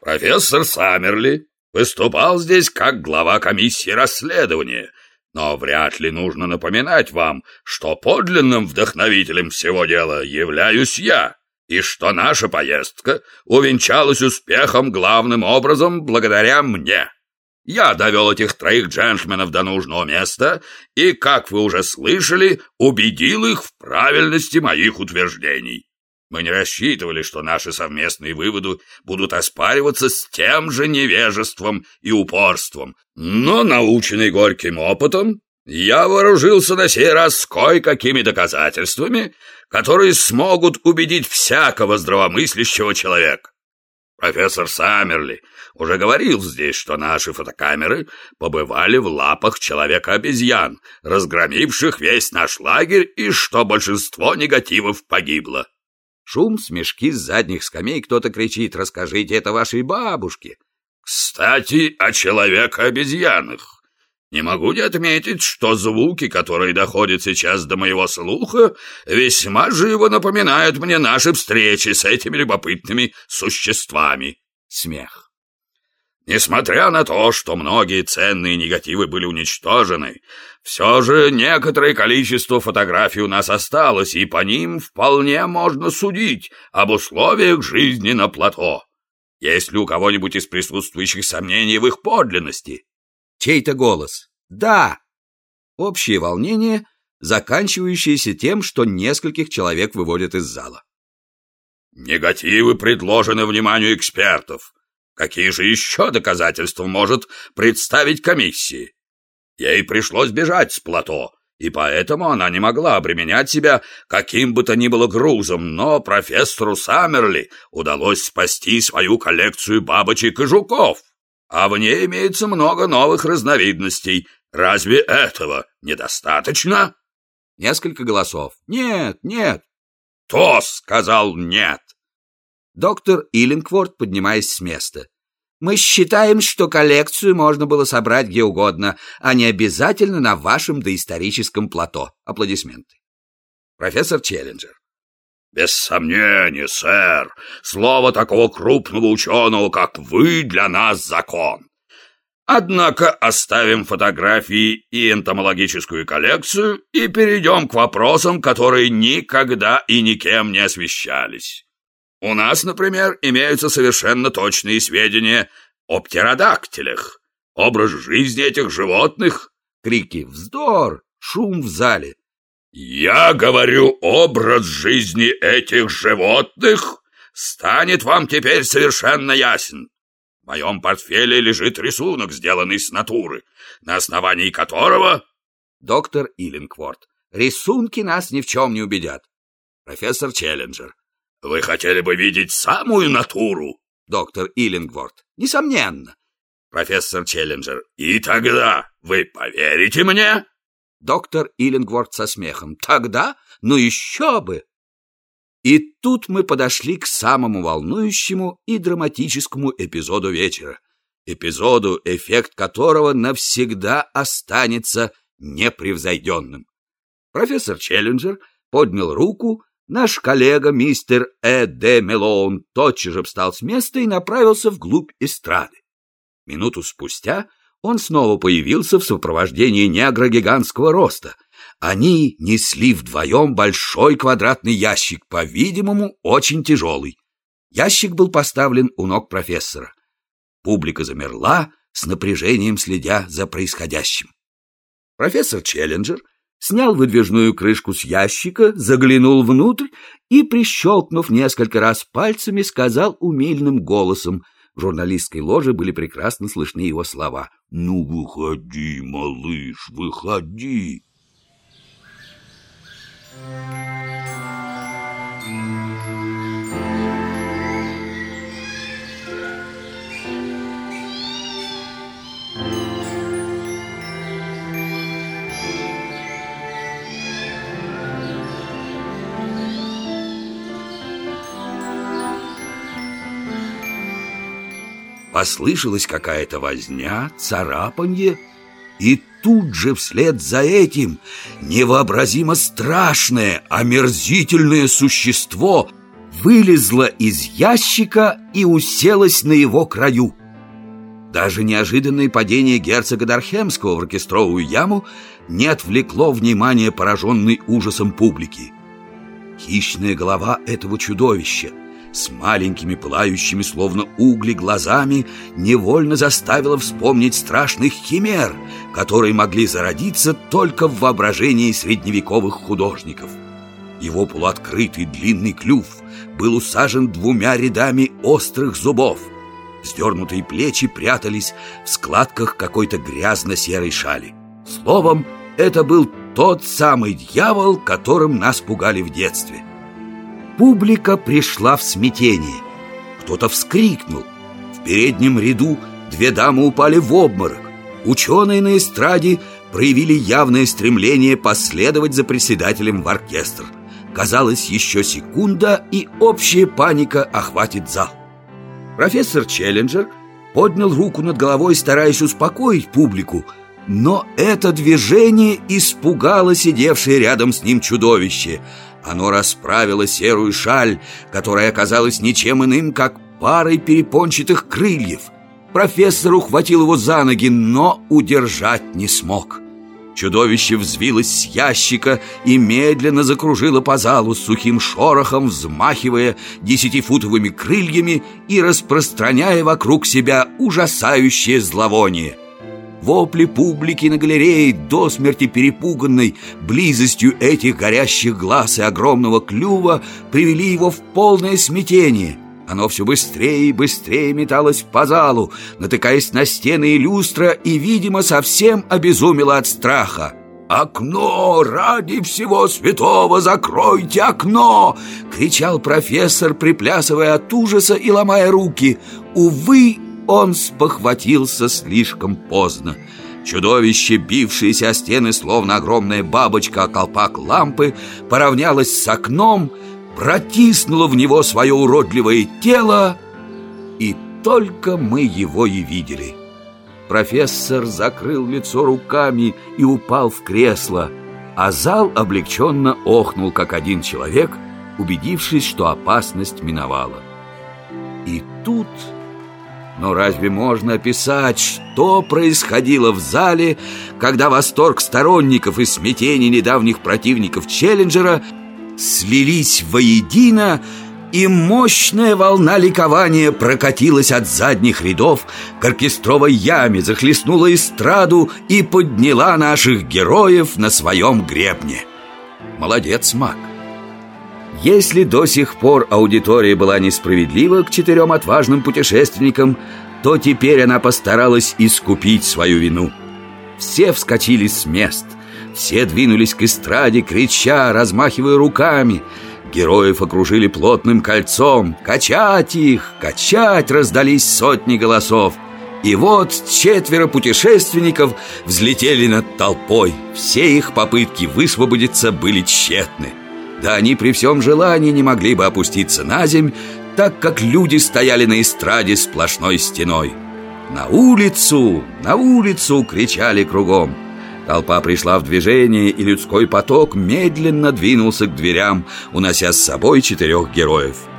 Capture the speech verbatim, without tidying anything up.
Профессор Саммерли выступал здесь как глава комиссии расследования, но вряд ли нужно напоминать вам, что подлинным вдохновителем всего дела являюсь я, и что наша поездка увенчалась успехом главным образом благодаря мне. Я довел этих троих джентльменов до нужного места и, как вы уже слышали, убедил их в правильности моих утверждений. Мы не рассчитывали, что наши совместные выводы будут оспариваться с тем же невежеством и упорством, но, наученный горьким опытом, я вооружился на сей раз с кое-какими доказательствами, которые смогут убедить всякого здравомыслящего человека. Профессор Саммерли уже говорил здесь, что наши фотокамеры побывали в лапах человека-обезьян, разгромивших весь наш лагерь, и что большинство негативов погибло. Шум, смешки с задних скамей, кто-то кричит: «Расскажите это вашей бабушке!» Кстати, о человека-обезьянах. Не могу не отметить, что звуки, которые доходят сейчас до моего слуха, весьма живо напоминают мне наши встречи с этими любопытными существами. Смех. Несмотря на то, что многие ценные негативы были уничтожены, все же некоторое количество фотографий у нас осталось, и по ним вполне можно судить об условиях жизни на плато. Есть ли у кого-нибудь из присутствующих сомнений в их подлинности? Чей-то голос: «Да!» Общее волнение, заканчивающееся тем, что нескольких человек выводят из зала. Негативы предложены вниманию экспертов. Какие же еще доказательства может представить комиссия? Ей пришлось бежать с плато, и поэтому она не могла обременять себя каким бы то ни было грузом, но профессору Саммерли удалось спасти свою коллекцию бабочек и жуков, а в ней имеется много новых разновидностей. Разве этого недостаточно? Несколько голосов: «Нет, нет!» Кто сказал «нет»? Доктор Иллингворт, поднимаясь с места: «Мы считаем, что коллекцию можно было собрать где угодно, а не обязательно на вашем доисторическом плато». Аплодисменты. Профессор Челленджер: «Без сомнения, сэр, слово такого крупного ученого, как вы, для нас закон. Однако оставим фотографии и энтомологическую коллекцию и перейдем к вопросам, которые никогда и никем не освещались. У нас, например, имеются совершенно точные сведения о птеродактилях. Образ жизни этих животных...» Крики: «Вздор!» Шум в зале. «Я говорю, образ жизни этих животных станет вам теперь совершенно ясен. В моем портфеле лежит рисунок, сделанный с натуры, на основании которого...» Доктор Иллингворт: «Рисунки нас ни в чем не убедят». Профессор Челленджер: «Вы хотели бы видеть самую натуру?» Доктор Иллингворт: «Несомненно». Профессор Челленджер: «И тогда вы поверите мне?» Доктор Иллингворт со смехом: «Тогда? Ну еще бы!» И тут мы подошли к самому волнующему и драматическому эпизоду вечера. Эпизоду, эффект которого навсегда останется непревзойденным. Профессор Челленджер поднял руку, наш коллега мистер Э. Д. Мелоун тотчас же встал с места и направился вглубь эстрады. Минуту спустя он снова появился в сопровождении негра гигантского роста. Они несли вдвоем большой квадратный ящик, по-видимому, очень тяжелый. Ящик был поставлен у ног профессора. Публика замерла, с напряжением следя за происходящим. Профессор Челленджер снял выдвижную крышку с ящика, заглянул внутрь и, прищелкнув несколько раз пальцами, сказал умильным голосом. В журналистской ложе были прекрасно слышны его слова: «Ну, выходи, малыш, выходи!» Послышалась какая-то возня, царапанье, и тут же вслед за этим невообразимо страшное, омерзительное существо вылезла из ящика и уселась на его краю. Даже неожиданное падение герцога Дархемского в оркестровую яму не отвлекло внимание пораженной ужасом публики. Хищная голова этого чудовища с маленькими пылающими словно угли глазами невольно заставила вспомнить страшных химер, которые могли зародиться только в воображении средневековых художников. Его полуоткрытый длинный клюв был усажен двумя рядами острых зубов. Сдернутые плечи прятались в складках какой-то грязно-серой шали. Словом, это был тот самый дьявол, которым нас пугали в детстве. Публика пришла в смятение. Кто-то вскрикнул. В переднем ряду две дамы упали в обморок. Ученые на эстраде проявили явное стремление последовать за председателем в оркестр. Казалось, еще секунда, и общая паника охватит зал. Профессор Челленджер поднял руку над головой, стараясь успокоить публику, но это движение испугало сидевшее рядом с ним чудовище. Оно расправило серую шаль, которая оказалась ничем иным, как парой перепончатых крыльев. Профессор ухватил его за ноги, но удержать не смог. Чудовище взвилось с ящика и медленно закружило по залу с сухим шорохом, взмахивая десятифутовыми крыльями и распространяя вокруг себя ужасающее зловоние. Вопли публики на галерее, до смерти перепуганной близостью этих горящих глаз и огромного клюва, привели его в полное смятение. Оно все быстрее и быстрее металось по залу, натыкаясь на стены и люстра, и, видимо, совсем обезумело от страха. «Окно! Ради всего святого закройте окно!» — кричал профессор, приплясывая от ужаса и ломая руки. Увы, он спохватился слишком поздно. Чудовище, бившееся о стены, словно огромная бабочка о колпак лампы, поравнялось с окном, протиснуло в него свое уродливое тело, и только мы его и видели. Профессор закрыл лицо руками и упал в кресло, а зал облегченно охнул, как один человек, убедившись, что опасность миновала. И тут... Но разве можно описать, что происходило в зале, когда восторг сторонников и смятение недавних противников Челленджера слились воедино, и мощная волна ликования прокатилась от задних рядов к оркестровой яме, захлестнула эстраду и подняла наших героев на своем гребне. Молодец, Мак! Если до сих пор аудитория была несправедлива к четырем отважным путешественникам, то теперь она постаралась искупить свою вину. Все вскочили с мест, все двинулись к эстраде, крича, размахивая руками. Героев окружили плотным кольцом. «Качать их! Качать!» — раздались сотни голосов. И вот четверо путешественников взлетели над толпой. Все их попытки высвободиться были тщетны. Да они при всем желании не могли бы опуститься на земь, так как люди стояли на эстраде сплошной стеной. «На улицу! На улицу!» — кричали кругом. Толпа пришла в движение, и людской поток медленно двинулся к дверям, унося с собой четырех героев.